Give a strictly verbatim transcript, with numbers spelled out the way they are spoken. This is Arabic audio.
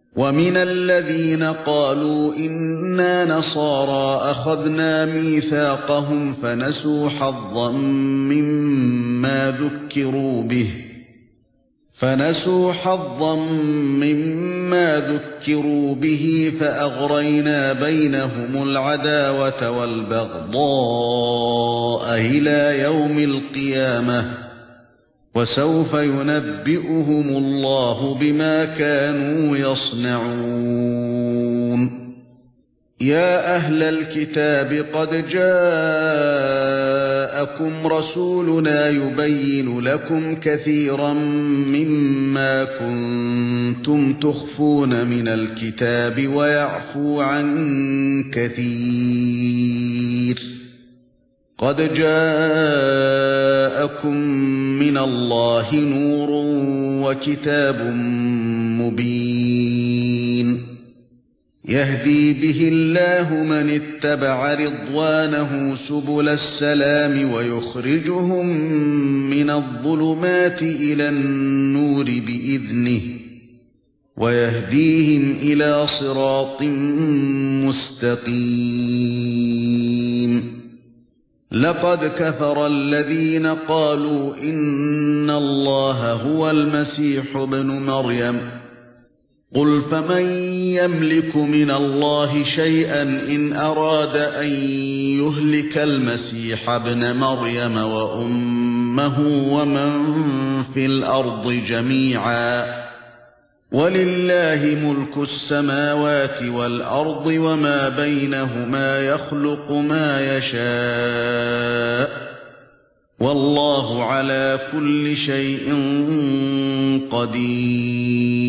وَمِنَ الَّذِينَ قَالُوا إِنَّا نَصَارَى أَخَذْنَا مِيثَاقَهُمْ فَنَسُوا حَظًّا مِّمَّا ذُكِّرُوا بِهِ فَنَسُوا حَظًّا مِّمَّا ذُكِّرُوا بِهِ فَأَغْرَيْنَا بَيْنَهُمُ الْعَدَاوَةَ وَالْبَغْضَاءَ إِلَى يَوْمِ الْقِيَامَةِ وَسَوْفَ يُنَبِّئُهُمُ اللَّهُ بِمَا كَانُوا يَصْنَعُونَ يَا أَهْلَ الْكِتَابِ قَدْ جَاءَكُمْ رَسُولُنَا يُبَيِّنُ لَكُمْ كَثِيرًا مِّمَّا كُنتُمْ تُخْفُونَ مِنَ الْكِتَابِ وَيَعْفُو عَن كَثِيرٍ قَدْ جَاءَكُم مِّنَ اللَّهِ نُورٌ وَكِتَابٌ مُّبِينٌ يَهْدِي بِهِ اللَّهُ مَنِ اتَّبَعَ رِضْوَانَهُ سُبُلَ السَّلَامِ وَيُخْرِجُهُم مِّنَ الظُّلُمَاتِ إِلَى النُّورِ بِإِذْنِهِ وَيَهْدِيهِمْ إِلَى صِرَاطٍ مُّسْتَقِيمٍ لَقَدْ كَفَرَ الَّذِينَ قَالُوا إِنَّ اللَّهَ هُوَ الْمَسِيحُ ابْنُ مَرْيَمَ قُلْ فَمَن يَمْلِكُ مِنَ اللَّهِ شَيْئًا إِنْ أَرَادَ أَن يُهْلِكَ الْمَسِيحَ ابْنَ مَرْيَمَ وَأُمَّهُ وَمَن فِي الْأَرْضِ جَمِيعًا وَلِلَّهِ مُلْكُ السَّمَاوَاتِ وَالْأَرْضِ وَمَا بَيْنَهُمَا يَخْلُقُ مَا يَشَاءُ وَاللَّهُ عَلَى كُلِّ شَيْءٍ قَدِيرٌ